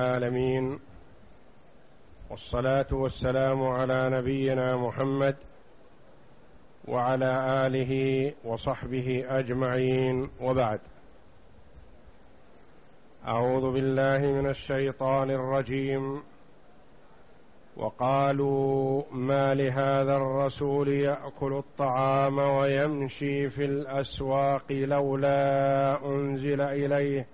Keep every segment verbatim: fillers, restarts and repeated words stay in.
العالمين، والصلاة والسلام على نبينا محمد وعلى آله وصحبه أجمعين، وبعد. أعوذ بالله من الشيطان الرجيم. وقالوا ما لهذا الرسول يأكل الطعام ويمشي في الأسواق لولا أنزل إليه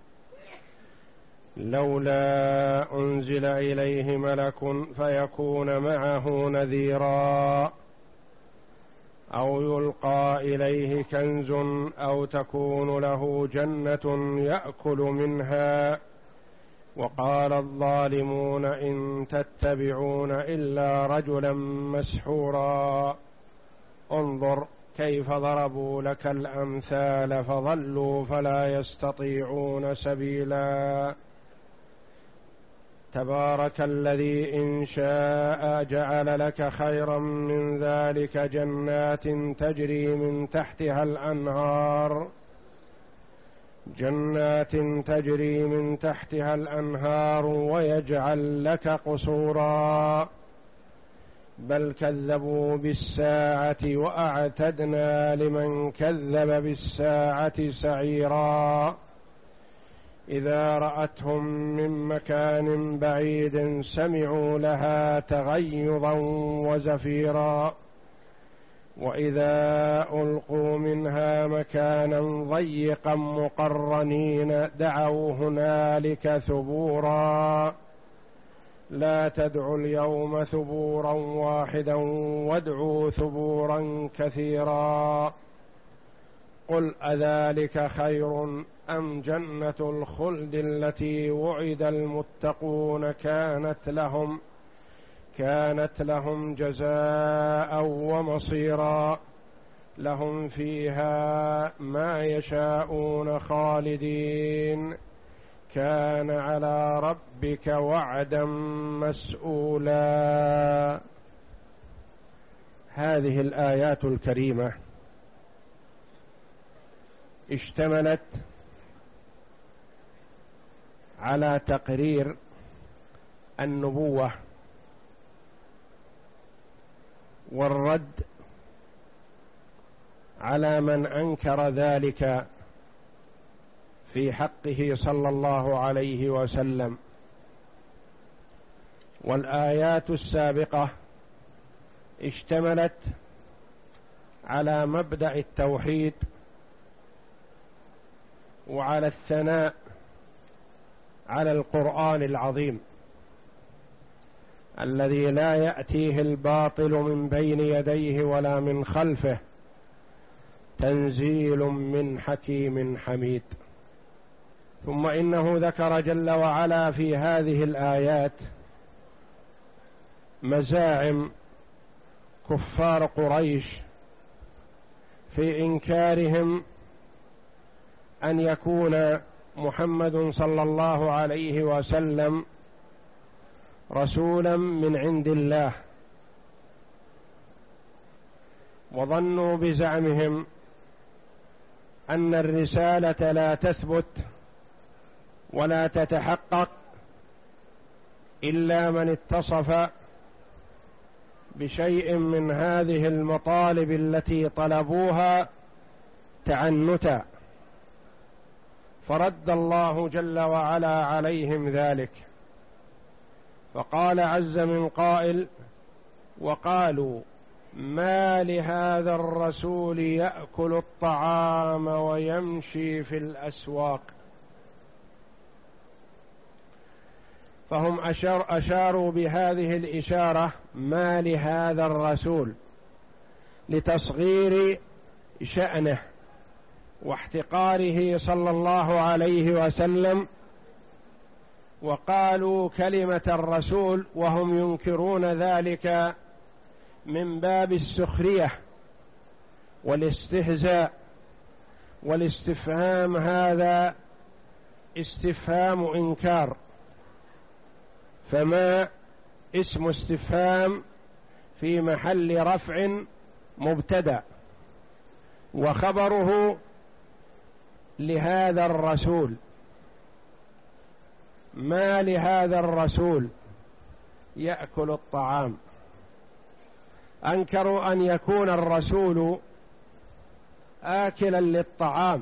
لولا أنزل إليه ملك فيكون معه نذيرا أو يلقى إليه كنز أو تكون له جنة يأكل منها. وقال الظالمون إن تتبعون إلا رجلا مسحورا انظر كيف ضربوا لك الأمثال فضلوا فلا يستطيعون سبيلا. تبارك الذي إن شاء جعل لك خيرا من ذلك جنات تجري من تحتها الأنهار جنات تجري من تحتها الأنهار ويجعل لك قصورا بل كذبوا بالساعة وأعتدنا لمن كذب بالساعة سعيرا. إذا رأتهم من مكان بعيد سمعوا لها تغيظا وزفيرا وإذا ألقوا منها مكانا ضيقا مقرنين دعوا هنالك ثبورا لا تدعوا اليوم ثبورا واحدا وادعوا ثبورا كثيرا. قل أذلك خير أم جنة الخلد التي وعد المتقون كانت لهم كانت لهم جزاء ومصيرا لهم فيها ما يشاءون خالدين كان على ربك وعدا مسؤولا. هذه الآيات الكريمة اشتملت على تقرير النبوة والرد على من أنكر ذلك في حقه صلى الله عليه وسلم. والآيات السابقة اشتملت على مبدأ التوحيد وعلى الثناء على القرآن العظيم الذي لا يأتيه الباطل من بين يديه ولا من خلفه تنزيل من حكيم حميد. ثم إنه ذكر جل وعلا في هذه الآيات مزاعم كفار قريش في إنكارهم أن يكون محمد صلى الله عليه وسلم رسولا من عند الله، وظنوا بزعمهم أن الرسالة لا تثبت ولا تتحقق إلا من اتصف بشيء من هذه المطالب التي طلبوها تعنتا، فرد الله جل وعلا عليهم ذلك فقال عز من قائل وقالوا ما لهذا الرسول يأكل الطعام ويمشي في الأسواق. فهم أشار أشاروا بهذه الإشارة ما لهذا الرسول لتصغير شأنه واحتقاره صلى الله عليه وسلم، وقالوا كلمة الرسول وهم ينكرون ذلك من باب السخرية والاستهزاء، والاستفهام هذا استفهام إنكار، فما اسم استفهام في محل رفع مبتدأ وخبره لهذا الرسول. ما لهذا الرسول يأكل الطعام، أنكروا أن يكون الرسول آكلا للطعام،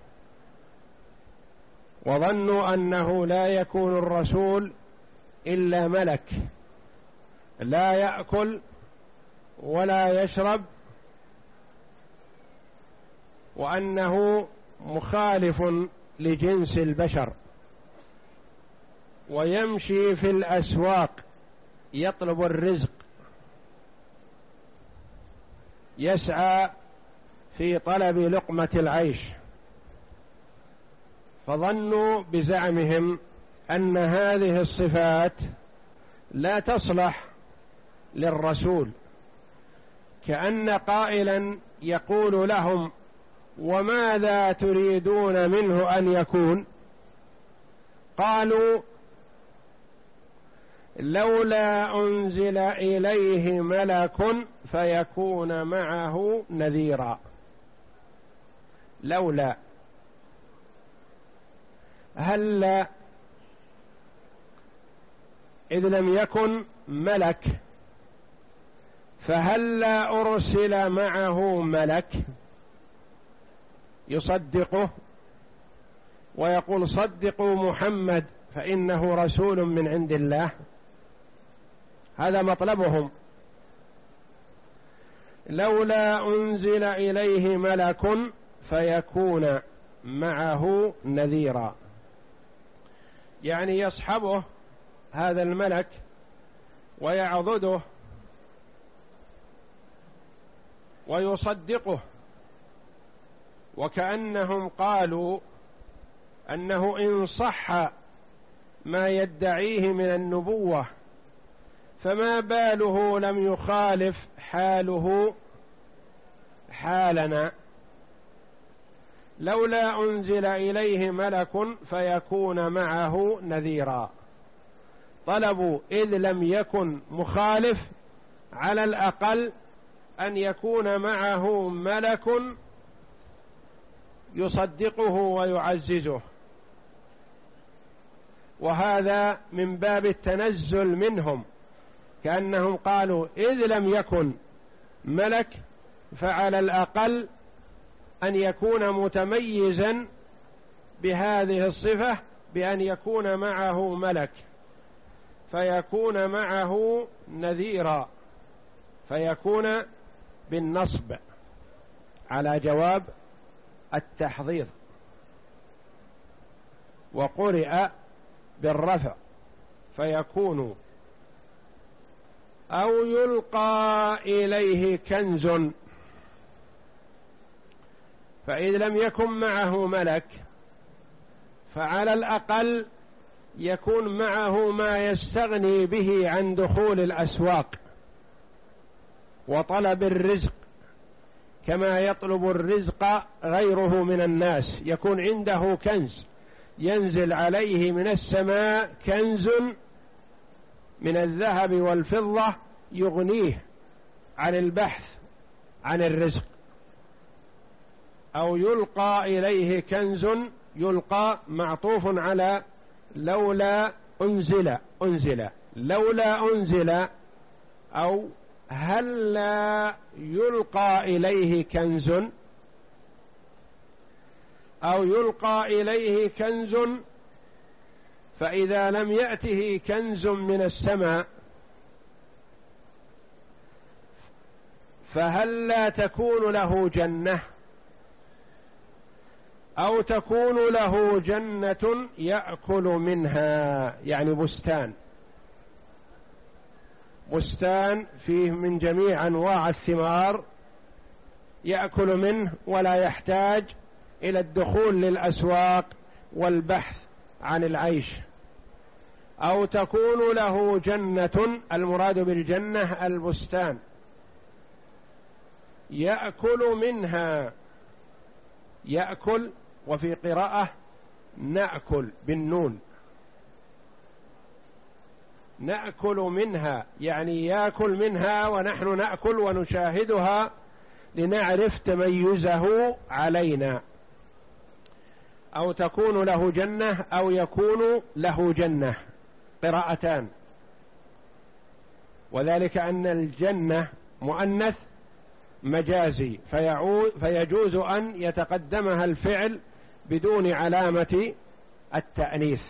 وظنوا أنه لا يكون الرسول إلا ملك لا يأكل ولا يشرب، وأنه مخالف لجنس البشر، ويمشي في الأسواق يطلب الرزق، يسعى في طلب لقمة العيش. فظنوا بزعمهم أن هذه الصفات لا تصلح للرسول، كأن قائلا يقول لهم: وماذا تريدون منه أن يكون؟ قالوا: لولا أنزل إليه ملك فيكون معه نذيرا. لولا، هل إذ لم يكن ملك فهلا أرسل معه ملك يصدقه ويقول: صدقوا محمد فإنه رسول من عند الله؟ هذا مطلبهم. لولا أنزل إليه ملك فيكون معه نذيرا، يعني يصحبه هذا الملك ويعضده ويصدقه، وكأنهم قالوا أنه إن صح ما يدعيه من النبوة فما باله لم يخالف حاله حالنا. لولا أنزل إليه ملك فيكون معه نذيرا. طلبوا إذ لم يكن مخالف على الأقل أن يكون معه ملك يصدقه ويعززه، وهذا من باب التنزل منهم، كأنهم قالوا: إذ لم يكن ملك فعلى الأقل أن يكون متميزا بهذه الصفة بأن يكون معه ملك، فيكون معه نذيرا، فيكون بالنصب على جواب التحضير، وقرئ بالرفع فيكون. أو يلقى إليه كنز، فإذ لم يكن معه ملك فعلى الأقل يكون معه ما يستغني به عن دخول الأسواق وطلب الرزق، كما يطلب الرزق غيره من الناس، يكون عنده كنز ينزل عليه من السماء، كنز من الذهب والفضة يغنيه عن البحث عن الرزق. أو يلقى إليه كنز، يلقى معطوف على لولا أنزل، أنزل لولا أنزل، أو هل لا يلقى إليه كنز، أو يلقى إليه كنز، فإذا لم يأته كنز من السماء فهل لا تكون له جنة، أو تكون له جنة يأكل منها، يعني بستان، بستان فيه من جميع أنواع الثمار يأكل منه ولا يحتاج إلى الدخول للأسواق والبحث عن العيش. أو تكون له جنة، المراد بالجنة البستان، يأكل منها، يأكل، وفي قراءة نأكل بالنون، نأكل منها يعني يأكل منها ونحن نأكل ونشاهدها لنعرف تميزه علينا. أو تكون له جنة أو يكون له جنة، قراءتان. وذلك أن الجنة مؤنث مجازي فيجوز أن يتقدمها الفعل بدون علامة التأنيث.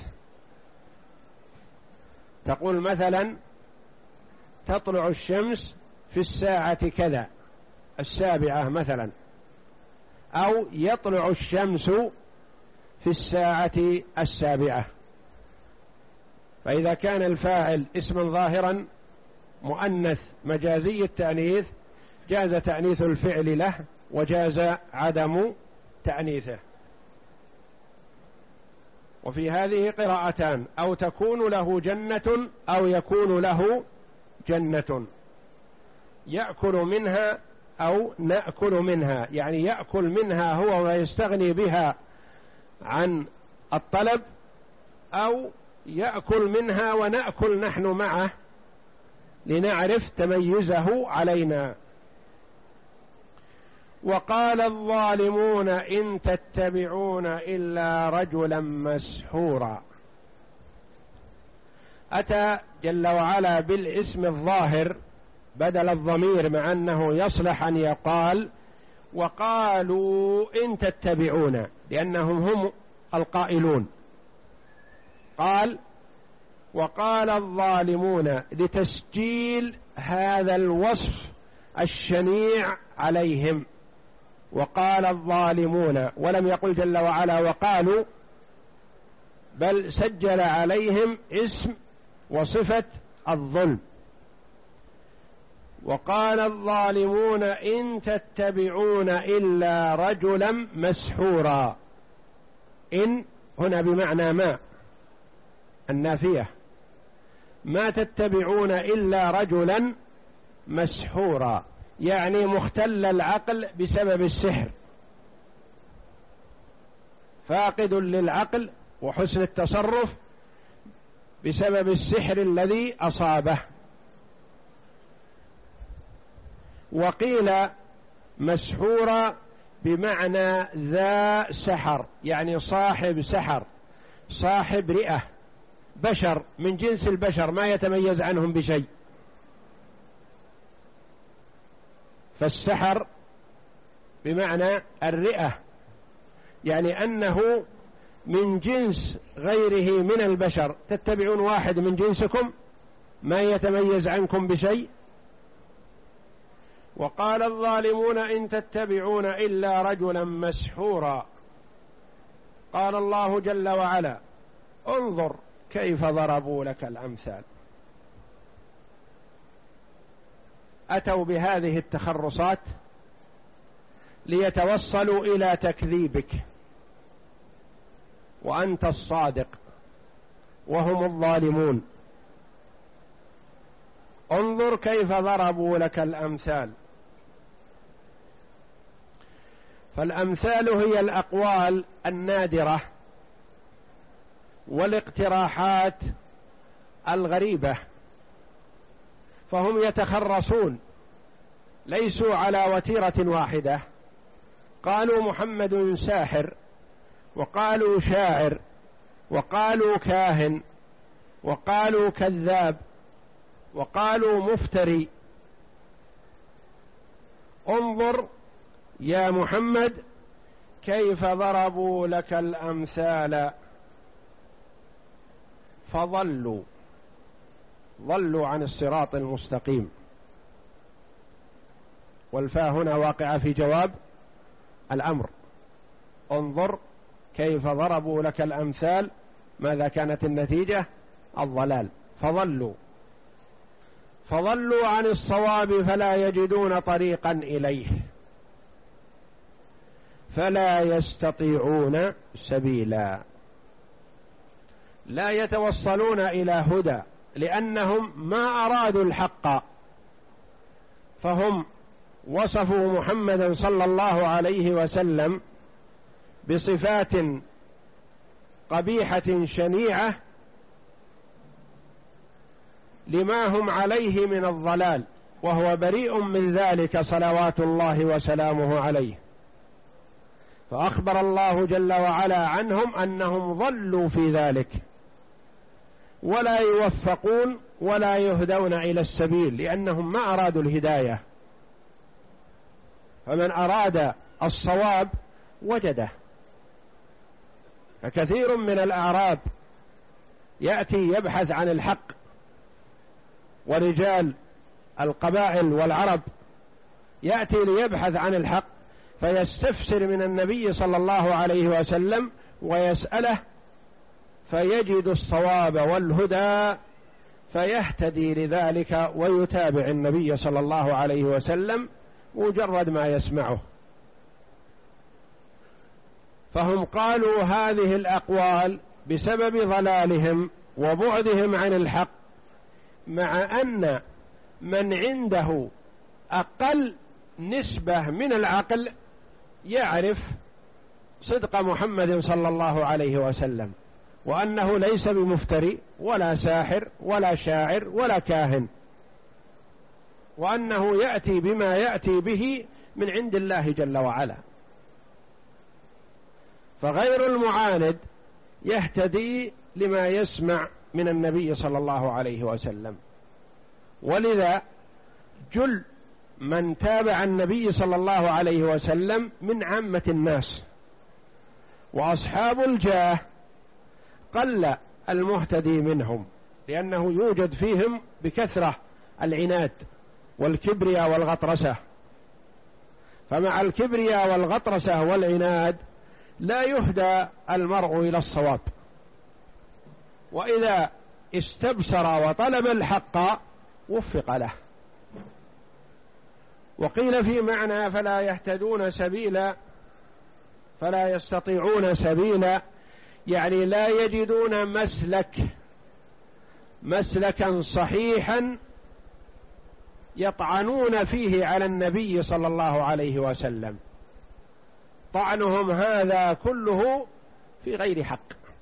تقول مثلا تطلع الشمس في الساعة كذا، السابعة مثلا، أو يطلع الشمس في الساعة السابعة. فإذا كان الفاعل اسما ظاهرا مؤنث مجازي التأنيث جاز تأنيث الفعل له وجاز عدم تأنيثه. وفي هذه قراءتان: أو تكون له جنة أو يكون له جنة، يأكل منها أو نأكل منها، يعني يأكل منها هو ويستغني بها عن الطلب، أو يأكل منها ونأكل نحن معه لنعرف تميزه علينا. وقال الظالمون إن تتبعون إلا رجلا مسحورا. أتى جل وعلا بالاسم الظاهر بدل الضمير، مع أنه يصلح أن يقال وقالوا إن تتبعون، لأنهم هم القائلون. قال وقال الظالمون لتسجيل هذا الوصف الشنيع عليهم. وقال الظالمون، ولم يقل جل وعلا وقالوا، بل سجل عليهم اسم وصفة الظلم. وقال الظالمون إن تتبعون إلا رجلا مسحورا. إن هنا بمعنى ما النافية، ما تتبعون إلا رجلا مسحورا، يعني مختل العقل بسبب السحر، فاقد للعقل وحسن التصرف بسبب السحر الذي أصابه. وقيل مسحورا بمعنى ذا سحر، يعني صاحب سحر، صاحب رئة، بشر من جنس البشر ما يتميز عنهم بشيء. فالسحر بمعنى الرئة، يعني أنه من جنس غيره من البشر. تتبعون واحد من جنسكم ما يتميز عنكم بشيء. وقال الظالمون إن تتبعون إلا رجلا مسحورا. قال الله جل وعلا انظر كيف ضربوا لك الأمثال. أتوا بهذه التخرصات ليتوصلوا إلى تكذيبك وأنت الصادق وهم الظالمون. انظر كيف ضربوا لك الأمثال. فالأمثال هي الأقوال النادرة والاقتراحات الغريبة، فهم يتخرصون، ليسوا على وتيرة واحدة. قالوا محمد ساحر، وقالوا شاعر، وقالوا كاهن، وقالوا كذاب، وقالوا مفتري. انظر يا محمد كيف ضربوا لك الأمثال فضلوا، ضلوا عن الصراط المستقيم. والفاء هنا واقعة في جواب الأمر. انظر كيف ضربوا لك الأمثال، ماذا كانت النتيجة؟ الضلال. فضلوا فضلوا عن الصواب فلا يجدون طريقا إليه فلا يستطيعون سبيلا. لا يتوصلون إلى هدى لأنهم ما أرادوا الحق، فهم وصفوا محمدا صلى الله عليه وسلم بصفات قبيحة شنيعة لما هم عليه من الضلال، وهو بريء من ذلك صلوات الله وسلامه عليه. فأخبر الله جل وعلا عنهم أنهم ضلوا في ذلك ولا يوفقون ولا يهدون إلى السبيل، لأنهم ما أرادوا الهداية. فمن أراد الصواب وجده. فكثير من الأعراب يأتي يبحث عن الحق، ورجال القبائل والعرب يأتي ليبحث عن الحق، فيستفسر من النبي صلى الله عليه وسلم ويسأله، فيجد الصواب والهدى فيهتدي لذلك ويتابع النبي صلى الله عليه وسلم مجرد ما يسمعه. فهم قالوا هذه الأقوال بسبب ضلالهم وبعدهم عن الحق، مع أن من عنده أقل نسبة من العقل يعرف صدق محمد صلى الله عليه وسلم، وأنه ليس بمفتري ولا ساحر ولا شاعر ولا كاهن، وأنه يأتي بما يأتي به من عند الله جل وعلا. فغير المعاند يهتدي لما يسمع من النبي صلى الله عليه وسلم. ولذا جل من تابع النبي صلى الله عليه وسلم من عامة الناس، وأصحاب الجاه قل المهتدي منهم، لأنه يوجد فيهم بكثرة العناد والكبرياء والغطرسة. فمع الكبرياء والغطرسة والعناد لا يهدى المرء إلى الصواب، وإذا استبصر وطلب الحق وفق له. وقيل في معنى فلا يهتدون سبيلا، فلا يستطيعون سبيلا، يعني لا يجدون مسلك مسلكا صحيحا يطعنون فيه على النبي صلى الله عليه وسلم. طعنهم هذا كله في غير حق،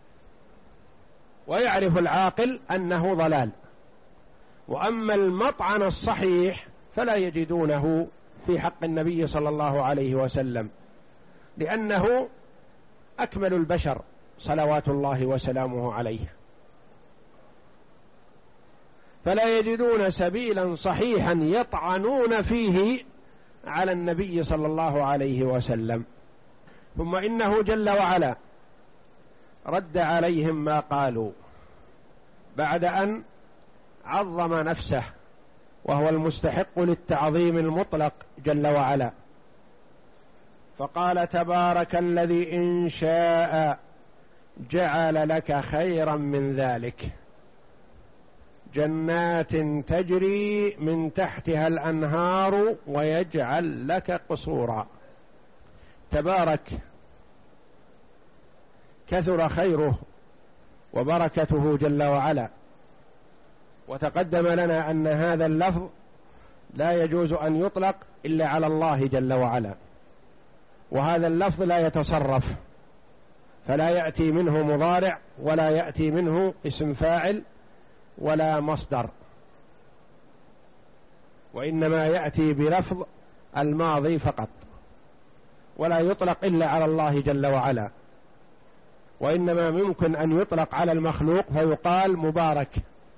ويعرف العاقل أنه ضلال. وأما المطعن الصحيح فلا يجدونه في حق النبي صلى الله عليه وسلم، لأنه أكمل البشر صلوات الله وسلامه عليه. فلا يجدون سبيلا صحيحا يطعنون فيه على النبي صلى الله عليه وسلم. ثم إنه جل وعلا رد عليهم ما قالوا بعد أن عظم نفسه، وهو المستحق للتعظيم المطلق جل وعلا. فقال تبارك الذي إن شاء جعل لك خيرا من ذلك جنات تجري من تحتها الأنهار ويجعل لك قصورا. تبارك كثر خيره وبركته جل وعلا. وتقدم لنا أن هذا اللفظ لا يجوز أن يطلق إلا على الله جل وعلا، وهذا اللفظ لا يتصرف، فلا يأتي منه مضارع ولا يأتي منه اسم فاعل ولا مصدر، وإنما يأتي بلفظ الماضي فقط، ولا يطلق إلا على الله جل وعلا. وإنما ممكن أن يطلق على المخلوق فيقال مبارك،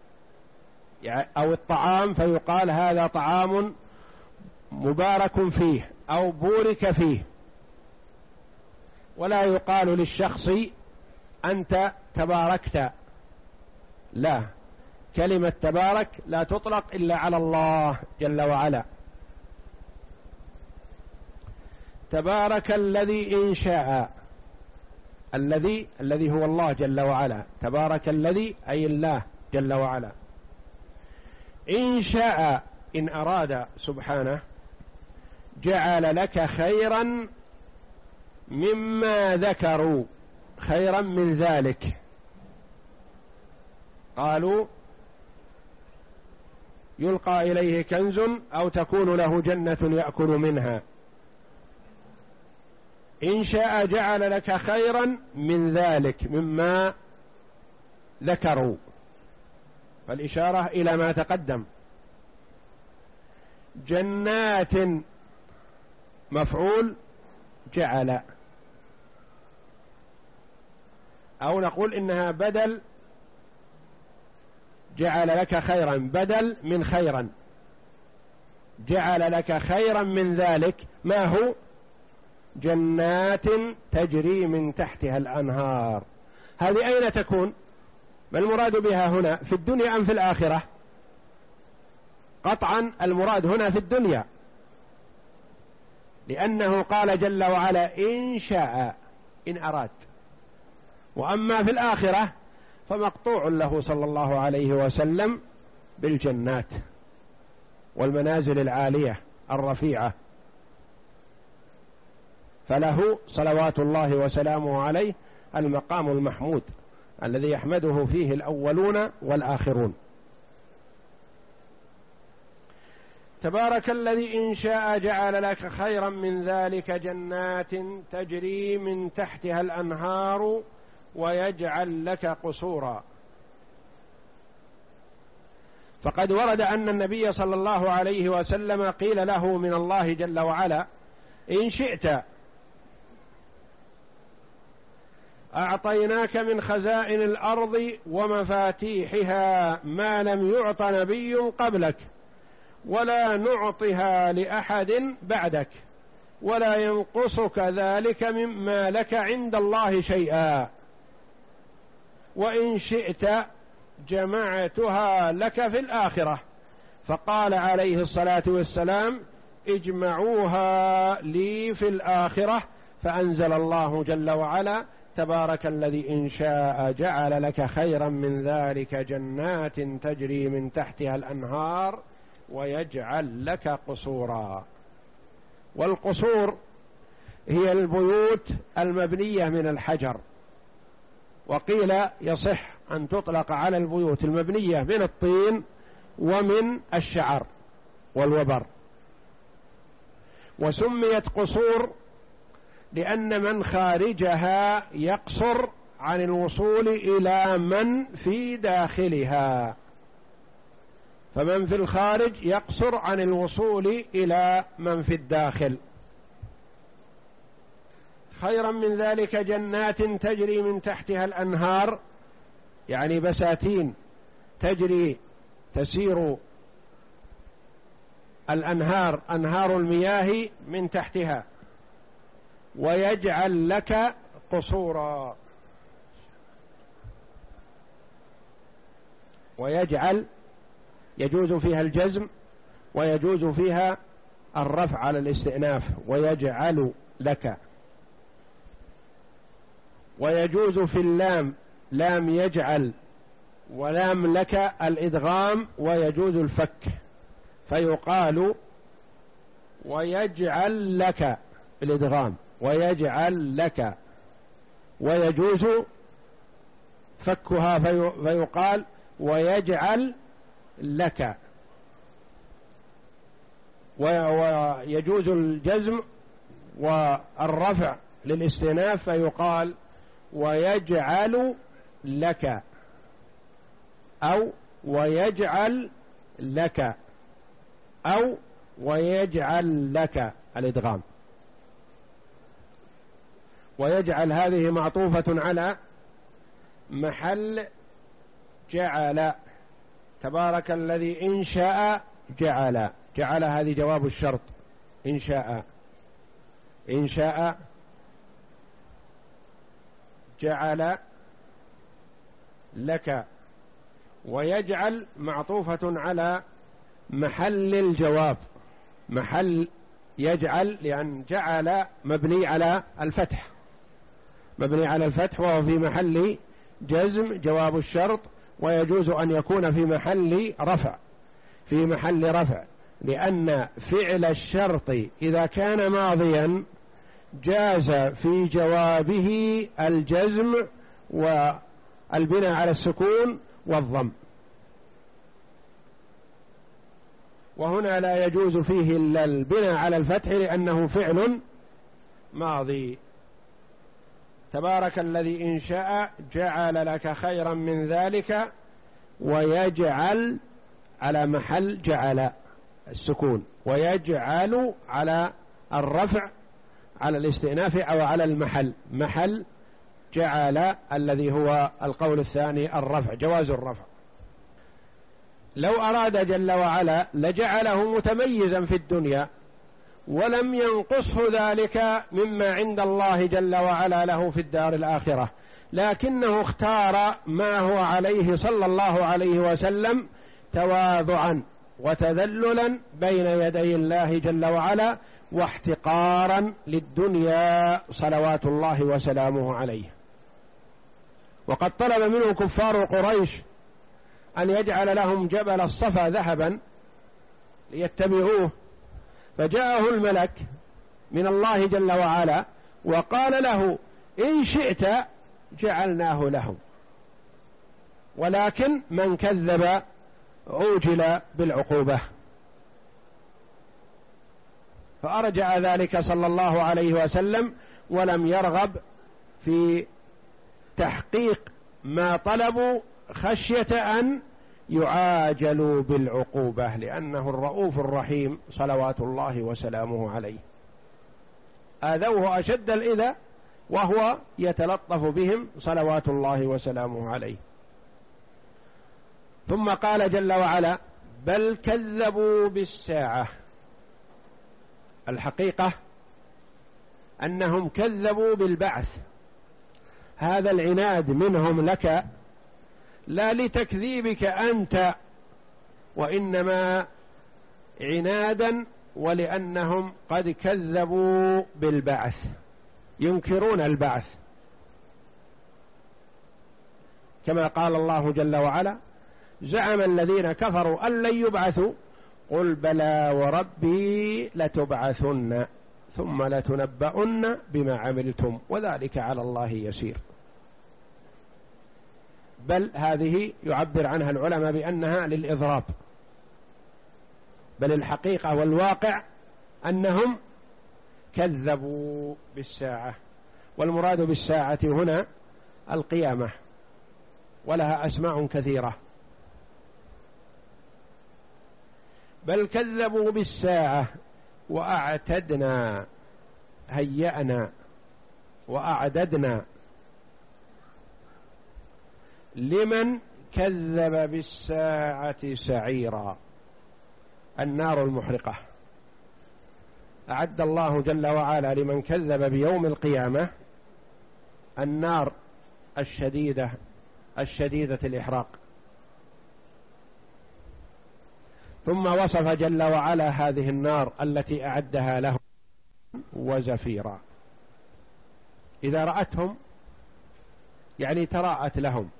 أو الطعام فيقال هذا طعام مبارك فيه أو بورك فيه، ولا يقال للشخص أنت تباركت. لا، كلمة تبارك لا تطلق إلا على الله جل وعلا. تبارك الذي إن شاء، الذي الذي هو الله جل وعلا. تبارك الذي أي الله جل وعلا. إن شاء إن أراد سبحانه جعل لك خيرا مما ذكروا، خيرا من ذلك. قالوا يلقى إليه كنز أو تكون له جنة يأكل منها. إن شاء جعل لك خيرا من ذلك مما ذكروا، فالإشارة إلى ما تقدم. جنات مفعول جعل، أو نقول إنها بدل، جعل لك خيرا بدل من خيرا، جعل لك خيرا من ذلك. ما هو؟ جنات تجري من تحتها الأنهار. هذه أين تكون؟ ما المراد بها هنا؟ في الدنيا أم في الآخرة؟ قطعا المراد هنا في الدنيا، لأنه قال جل وعلا إن شاء، إن أراد. وأما في الآخرة فمقطوع له صلى الله عليه وسلم بالجنات والمنازل العالية الرفيعة، فله صلوات الله وسلامه عليه المقام المحمود الذي يحمده فيه الأولون والآخرون. تبارك الذي إن شاء جعل لك خيرا من ذلك جنات تجري من تحتها الأنهار ويجعل لك قصورا. فقد ورد أن النبي صلى الله عليه وسلم قيل له من الله جل وعلا إن شئت أعطيناك من خزائن الأرض ومفاتيحها ما لم يعط نبي قبلك ولا نعطها لأحد بعدك ولا ينقصك ذلك مما لك عند الله شيئا، وإن شئت جمعتها لك في الآخرة. فقال عليه الصلاة والسلام اجمعوها لي في الآخرة، فأنزل الله جل وعلا تبارك الذي إن شاء جعل لك خيرا من ذلك جنات تجري من تحتها الأنهار ويجعل لك قصورا. والقصور هي البيوت المبنية من الحجر، وقيل يصح أن تطلق على البيوت المبنية من الطين ومن الشعر والوبر. وسميت قصور لأن من خارجها يقصر عن الوصول إلى من في داخلها، فمن في الخارج يقصر عن الوصول إلى من في الداخل. خيرا من ذلك جنات تجري من تحتها الأنهار، يعني بساتين تجري تسير الأنهار، أنهار المياه من تحتها. ويجعل لك قصورا. ويجعل يجوز فيها الجزم ويجوز فيها الرفع على الاستئناف، ويجعل لك. ويجوز في اللام لام يجعل ولام لك الإدغام، ويجوز الفك فيقال ويجعل لك الإدغام ويجعل لك، ويجوز فكها فيقال ويجعل لك. ويجوز الجزم والرفع للاستئناف فيقال ويجعل لك أو ويجعل لك أو ويجعل لك الإدغام. ويجعل هذه معطوفة على محل جعل. تبارك الذي إن شاء جعل، جعل هذه جواب الشرط. إن شاء إن شاء جعل لك. ويجعل معطوفة على محل الجواب، محل يجعل، لأن جعل مبني على الفتح، مبني على الفتح وهو في محل جزم جواب الشرط. ويجوز أن يكون في محل رفع، في محل رفع، لأن فعل الشرط إذا كان ماضيا جاز في جوابه الجزم والبناء على السكون والضم، وهنا لا يجوز فيه إلا البناء على الفتح لأنه فعل ماضي. تبارك الذي إن شاء جعل لك خيرا من ذلك، ويجعل على محل جعل السكون، ويجعل على الرفع على الاستئناف أو على المحل، محل جعل الذي هو القول الثاني الرفع، جواز الرفع. لو أراد جل وعلا لجعله متميزا في الدنيا ولم ينقصه ذلك مما عند الله جل وعلا له في الدار الآخرة، لكنه اختار ما هو عليه صلى الله عليه وسلم تواضعا وتذللا بين يدي الله جل وعلا واحتقارا للدنيا صلوات الله وسلامه عليه. وقد طلب منه كفار قريش أن يجعل لهم جبل الصفا ذهبا ليتبعوه، فجاءه الملك من الله جل وعلا وقال له إن شئت جعلناه لهم، ولكن من كذب عوجل بالعقوبة. فأرجع ذلك صلى الله عليه وسلم ولم يرغب في تحقيق ما طلبوا خشية أن يعاجلوا بالعقوبة، لأنه الرؤوف الرحيم صلوات الله وسلامه عليه. آذوه أشد الإذى وهو يتلطف بهم صلوات الله وسلامه عليه. ثم قال جل وعلا بل كذبوا بالساعة. الحقيقة أنهم كذبوا بالبعث، هذا العناد منهم لك لا لتكذيبك أنت، وإنما عنادا ولأنهم قد كذبوا بالبعث، ينكرون البعث، كما قال الله جل وعلا زعم الذين كفروا أن لن يبعثوا قل بلى وربي لتبعثن ثم لتنبؤن بما عملتم وذلك على الله يسير. بل هذه يعبر عنها العلماء بأنها للإضراب، بل الحقيقة والواقع أنهم كذبوا بالساعة، والمراد بالساعة هنا القيامة، ولها أسماء كثيرة. بل كذبوا بالساعة وأعتدنا، هيأنا وأعددنا لمن كذب بالساعة سعيرا، النار المحرقة. أعد الله جل وعلا لمن كذب بيوم القيامة النار الشديدة الشديدة الإحراق. ثم وصف جل وعلا هذه النار التي أعدها لهم وزفيرا. إذا رأتهم يعني تراءت لهم،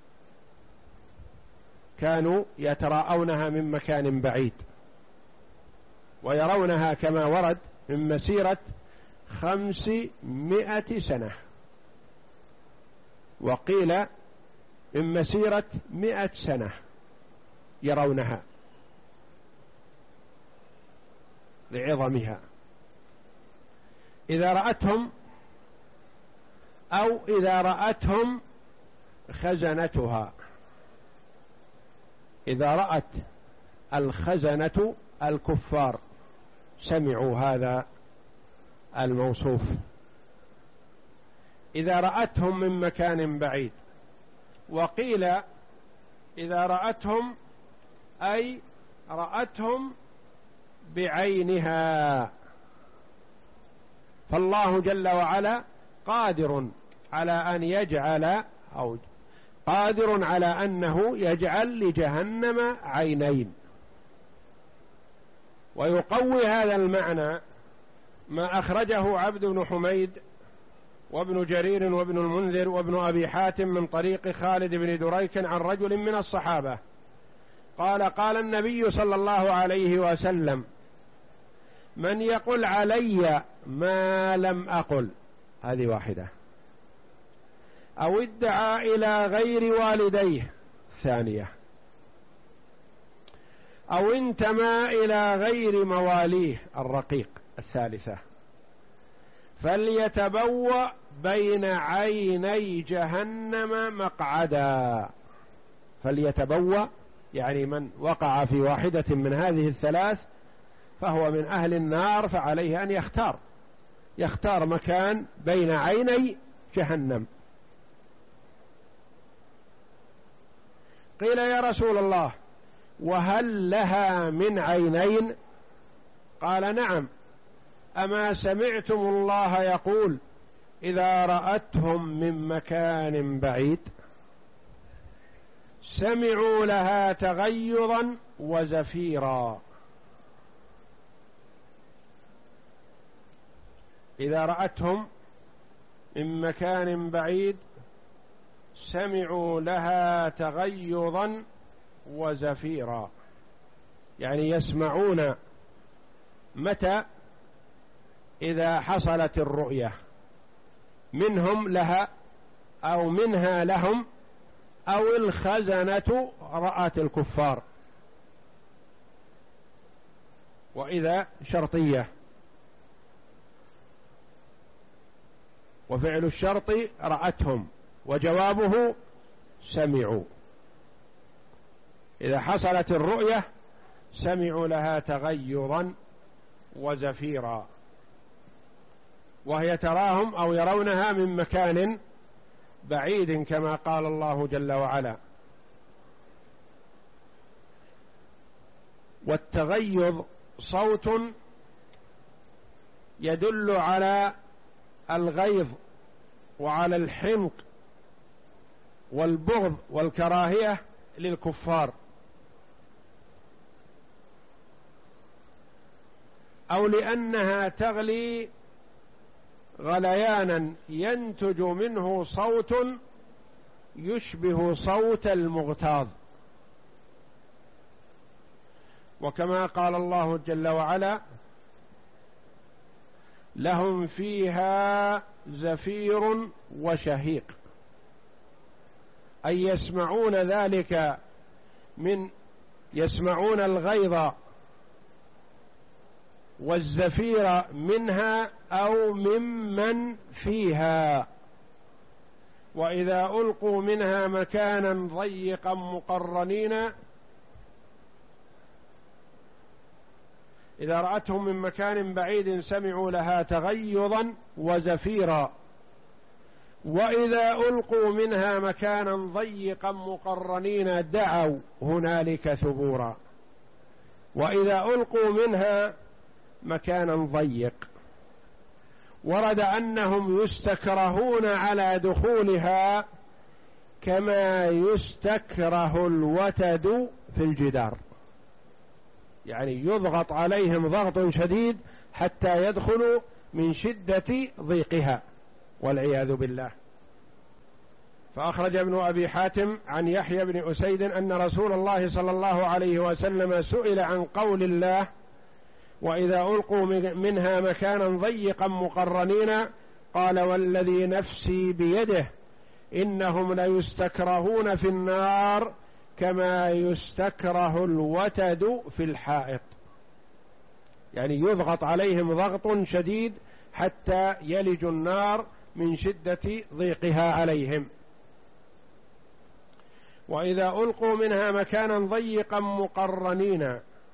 كانوا يتراءونها من مكان بعيد ويرونها كما ورد من مسيرة خمسمائة سنة، وقيل من مسيرة مئة سنة يرونها لعظمها. إذا رأتهم أو إذا رأتهم خزنتها، إذا رأت الخزنة الكفار سمعوا هذا الموصوف. إذا رأتهم من مكان بعيد، وقيل إذا رأتهم أي رأتهم بعينها. فالله جل وعلا قادر على أن يجعل أو قادر على أنه يجعل لجهنم عينين. ويقوي هذا المعنى ما أخرجه عبد بن حميد وابن جرير وابن المنذر وابن أبي حاتم من طريق خالد بن دريك عن رجل من الصحابة قال قال النبي صلى الله عليه وسلم من يقل علي ما لم أقل، هذه واحدة، أو ادعى إلى غير والديه، ثانية، أو انتمى إلى غير مواليه، الرقيق، الثالثة، فليتبوأ بين عيني جهنم مقعدا. فليتبوأ يعني من وقع في واحدة من هذه الثلاث فهو من أهل النار، فعليه أن يختار يختار مكان بين عيني جهنم قيل يا رسول الله وهل لها من عينين؟ قال نعم. أما سمعتم الله يقول إذا رأتهم من مكان بعيد سمعوا لها تغيظا وزفيرا. إذا رأتهم من مكان بعيد سمعوا لها تغيظا وزفيرا، يعني يسمعون متى؟ إذا حصلت الرؤية منهم لها أو منها لهم، أو الخزنة رأت الكفار، وإذا شرطية، وفعل الشرط رأتهم وجوابه سمعوا. إذا حصلت الرؤية سمعوا لها تغيظا وزفيرا، وهي تراهم أو يرونها من مكان بعيد كما قال الله جل وعلا. والتغيظ صوت يدل على الغيظ وعلى الحنق والبغض والكراهية للكفار، أو لأنها تغلي غليانا ينتج منه صوت يشبه صوت المغتاظ. وكما قال الله جل وعلا لهم فيها زفير وشهيق، أي يسمعون ذلك، من يسمعون الغيظ والزفير منها أو ممن فيها. وإذا ألقوا منها مكانا ضيقا مقرنين، إذا رأتهم من مكان بعيد سمعوا لها تغيظا وزفيرا، وإذا ألقوا منها مكانا ضيقا مقرنين دعوا هنالك ثبورا. وإذا ألقوا منها مكانا ضيق، ورد أنهم يستكرهون على دخولها كما يستكره الوتد في الجدار، يعني يضغط عليهم ضغط شديد حتى يدخلوا من شدة ضيقها والعياذ بالله. فأخرج ابن أبي حاتم عن يحيى بن أسيد أن رسول الله صلى الله عليه وسلم سئل عن قول الله وإذا ألقوا منها مكانا ضيقا مقرنين قال والذي نفسي بيده إنهم ليستكرهون في النار كما يستكره الوتد في الحائط، يعني يضغط عليهم ضغط شديد حتى يلجوا النار من شدة ضيقها عليهم. وإذا ألقوا منها مكانا ضيقا مقرنين،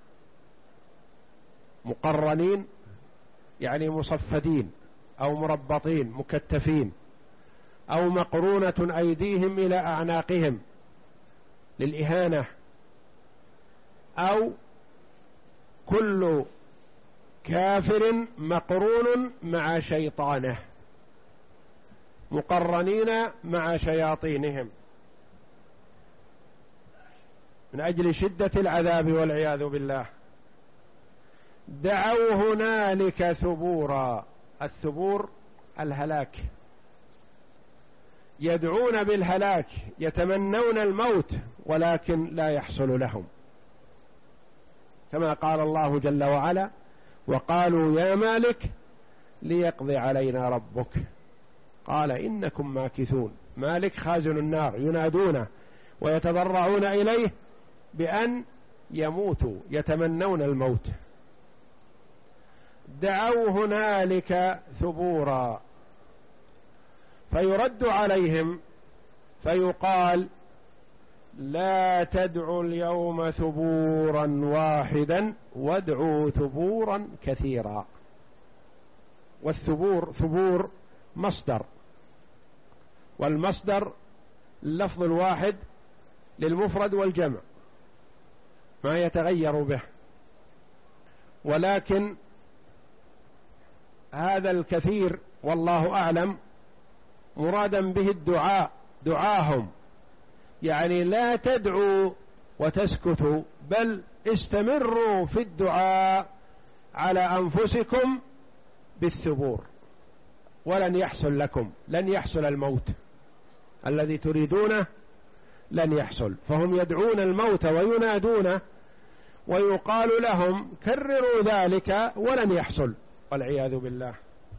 مقرنين يعني مصفدين أو مربطين مكتفين، أو مقرونة أيديهم إلى أعناقهم للإهانة، أو كل كافر مقرون مع شيطانه، مقرنين مع شياطينهم من أجل شدة العذاب والعياذ بالله. دعوا هنالك ثبورا، الثبور الهلاك، يدعون بالهلاك، يتمنون الموت ولكن لا يحصل لهم، كما قال الله جل وعلا وقالوا يا مالك ليقضي علينا ربك قال إنكم ماكثون. مالك خازن النار، ينادونه ويتضرعون إليه بأن يموتوا، يتمنون الموت. دعوا هنالك ثبورا، فيرد عليهم فيقال لا تدعوا اليوم ثبورا واحدا وادعوا ثبورا كثيرا. والثبور ثبور مصدر، والمصدر اللفظ الواحد للمفرد والجمع ما يتغير به، ولكن هذا الكثير والله أعلم مرادا به الدعاء، دعاهم، يعني لا تدعوا وتسكتوا، بل استمروا في الدعاء على أنفسكم بالثبور، ولن يحصل لكم، لن يحصل الموت الذي تريدونه، لن يحصل. فهم يدعون الموت وينادونه ويقال لهم كرروا ذلك ولن يحصل والعياذ بالله.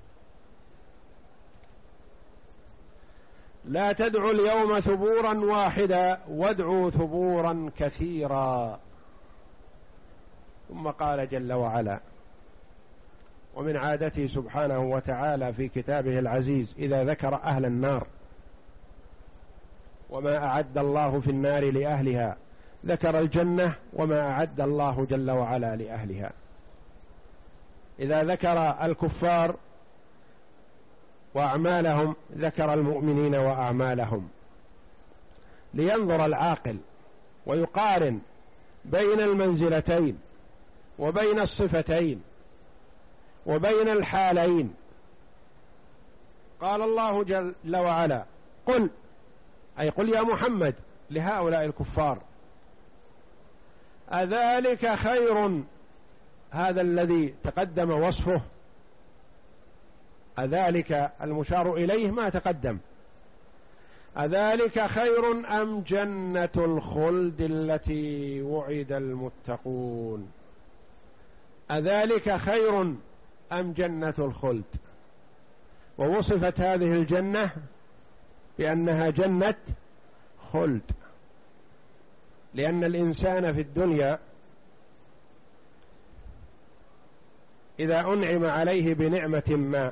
لا تدعوا اليوم ثبورا واحدا وادعوا ثبورا كثيرا. ثم قال جل وعلا: ومن عادته سبحانه وتعالى في كتابه العزيز إذا ذكر أهل النار وما أعد الله في النار لأهلها، ذكر الجنة وما أعد الله جل وعلا لأهلها. إذا ذكر الكفار وأعمالهم ذكر المؤمنين وأعمالهم، لينظر العاقل ويقارن بين المنزلتين وبين الصفتين وبين الحالين. قال الله جل وعلا: قل، أي قل يا محمد لهؤلاء الكفار: أذلك خير، هذا الذي تقدم وصفه، أذلك المشار إليه ما تقدم، أذلك خير أم جنة الخلد التي وعد المتقون؟ أذلك خير أم جنة الخلد؟ ووصفت هذه الجنة بأنها جنة خلد، لأن الإنسان في الدنيا إذا أنعم عليه بنعمة ما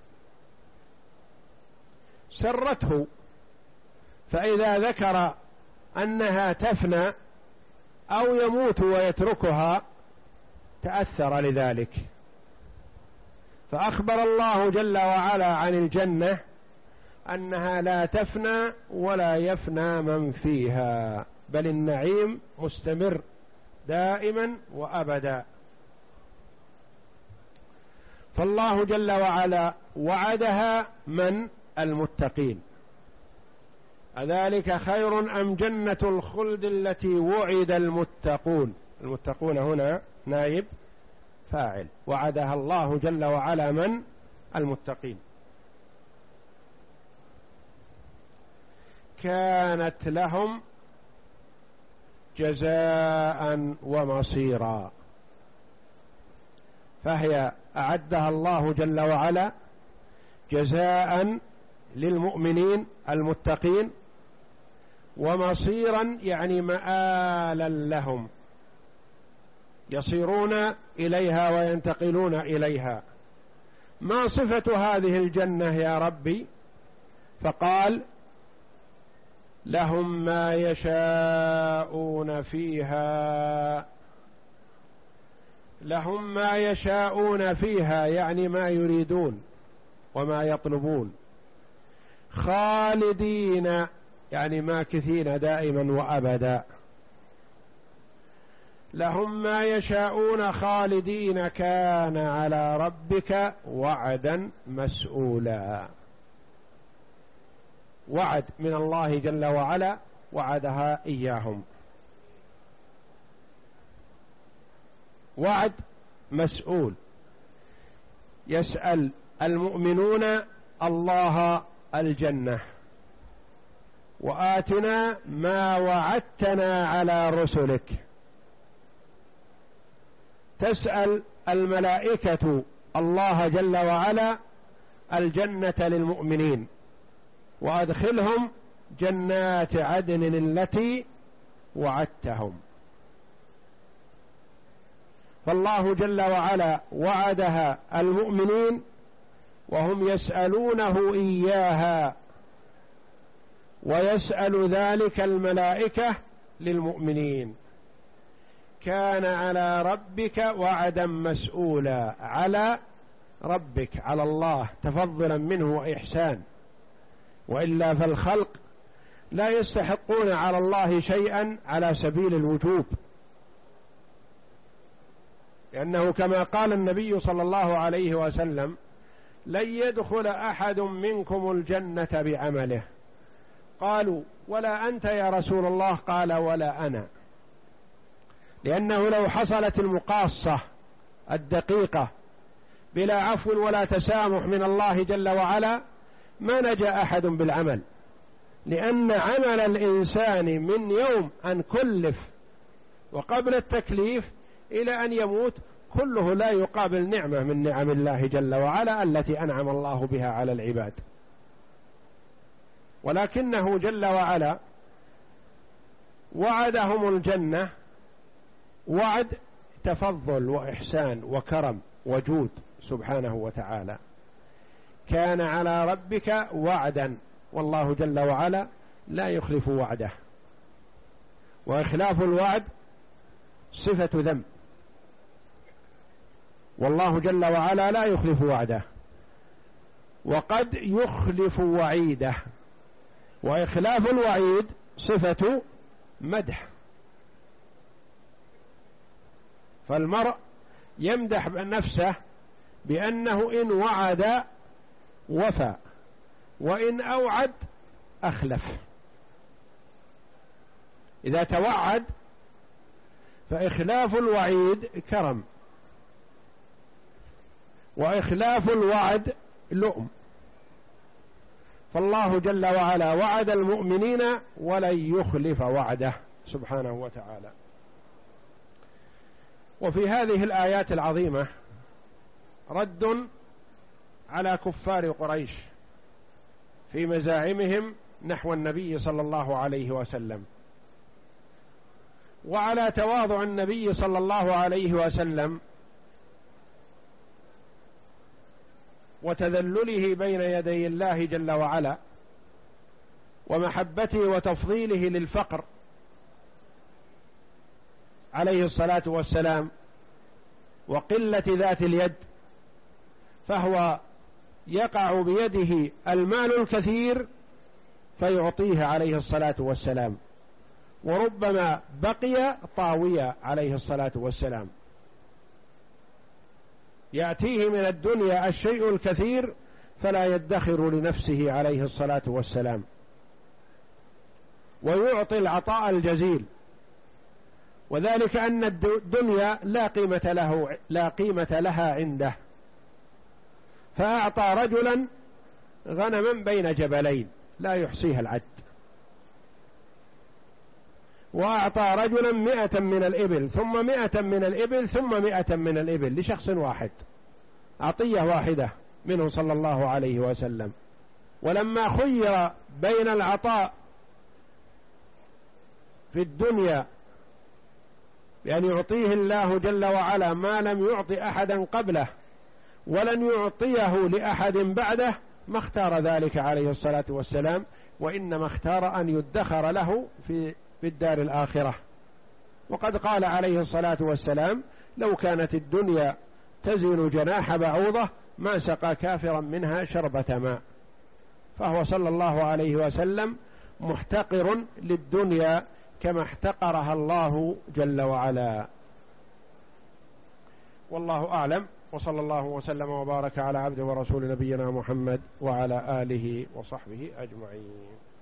سرته، فإذا ذكر أنها تفنى أو يموت ويتركها تأثر لذلك. فأخبر الله جل وعلا عن الجنة أنها لا تفنى ولا يفنى من فيها، بل النعيم مستمر دائما وأبدا. فالله جل وعلا وعدها من؟ المتقين. أذلك خير أم جنة الخلد التي وعد المتقون؟ المتقون هنا نائب فاعل، وعدها الله جل وعلا من؟ المتقين. كانت لهم جزاء ومصيرا، فهي أعدها الله جل وعلا جزاء للمؤمنين المتقين، ومصيرا يعني مآلا لهم، يصيرون إليها وينتقلون إليها. ما صفة هذه الجنة يا ربي؟ فقال: لهم ما يشاءون فيها. لهم ما يشاءون فيها يعني ما يريدون وما يطلبون. خالدين يعني ماكثين دائما وأبدا. لهم ما يشاءون خالدين كان على ربك وعدا مسؤولا. وعد من الله جل وعلا وعدها إياهم، وعد مسؤول. يسأل المؤمنون الله الجنة: وآتنا ما وعدتنا على رسلك. تسأل الملائكة الله جل وعلا الجنة للمؤمنين: وأدخلهم جنات عدن التي وعدتهم. فالله جل وعلا وعدها المؤمنين وهم يسألونه إياها، ويسأل ذلك الملائكة للمؤمنين. كان على ربك وعدا مسؤولا، على ربك، على الله، تفضلا منه وإحسان، وإلا فالخلق لا يستحقون على الله شيئا على سبيل الوجوب، لأنه كما قال النبي صلى الله عليه وسلم: لن يدخل أحد منكم الجنة بعمله. قالوا: ولا أنت يا رسول الله؟ قال: ولا أنا. لأنه لو حصلت المقاصة الدقيقة بلا عفو ولا تسامح من الله جل وعلا ما نجا أحد بالعمل، لأن عمل الإنسان من يوم أن كلف وقبل التكليف إلى أن يموت كله لا يقابل نعمة من نعم الله جل وعلا التي أنعم الله بها على العباد، ولكنه جل وعلا وعدهم الجنة وعد تفضل وإحسان وكرم وجود سبحانه وتعالى. كان على ربك وعدا، والله جل وعلا لا يخلف وعده، وإخلاف الوعد صفة ذنب، والله جل وعلا لا يخلف وعده، وقد يخلف وعيده، وإخلاف الوعيد صفة مدح. فالمرء يمدح نفسه بأنه إن وعد وفى، وإن أوعد أخلف. إذا توعد فإخلاف الوعيد كرم، وإخلاف الوعد لؤم. فالله جل وعلا وعد المؤمنين ولن يخلف وعده سبحانه وتعالى. وفي هذه الآيات العظيمة رد على كفار قريش في مزاعمهم نحو النبي صلى الله عليه وسلم، وعلى تواضع النبي صلى الله عليه وسلم وتذلله بين يدي الله جل وعلا، ومحبته وتفضيله للفقر عليه الصلاة والسلام، وقلة ذات اليد، فهو يقع بيده المال الكثير فيعطيه عليه الصلاة والسلام، وربما بقي طاوية عليه الصلاة والسلام. يأتيه من الدنيا الشيء الكثير فلا يدخر لنفسه عليه الصلاة والسلام، ويعطي العطاء الجزيل، وذلك أن الدنيا لا قيمة له لا قيمة لها عنده. فأعطى رجلا غنما بين جبلين لا يحصيها العد، وأعطى رجلا مئة من الإبل ثم مئة من الإبل ثم مئة من الإبل لشخص واحد، عطية واحدة منه صلى الله عليه وسلم. ولما خير بين العطاء في الدنيا بأن يعطيه الله جل وعلا ما لم يعطي أحدا قبله ولن يعطيه لأحد بعده، ما اختار ذلك عليه الصلاة والسلام، وإنما اختار أن يدخر له في في الدار الآخرة. وقد قال عليه الصلاة والسلام: لو كانت الدنيا تزن جناح بعوضة ما سقى كافرا منها شربة ماء. فهو صلى الله عليه وسلم محتقر للدنيا كما احتقرها الله جل وعلا. والله أعلم، وصلى الله وسلم وبارك على عبد ورسول نبينا محمد وعلى آله وصحبه أجمعين.